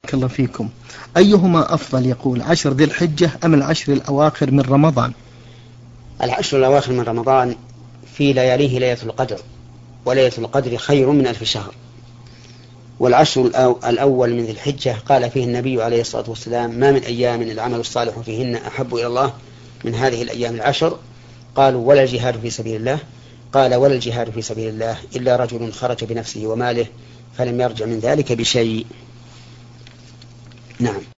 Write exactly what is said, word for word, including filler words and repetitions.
الله فيكم. أيهما أفضل يقول عشر ذي الحجة أم العشر الأواخر من رمضان؟ العشر الأواخر من رمضان في لياليه ليلة القدر، وليلة القدر خير من ألف شهر. والعشر الأول من ذي الحجة قال فيه النبي عليه الصلاة والسلام: ما من أيام العمل الصالح فيهن أحب إلى الله من هذه الأيام العشر. قالوا: ولا الجهاد في سبيل الله؟ قال: ولا الجهاد في سبيل الله إلا رجل خرج بنفسه وماله فلم يرجع من ذلك بشيء. نعم.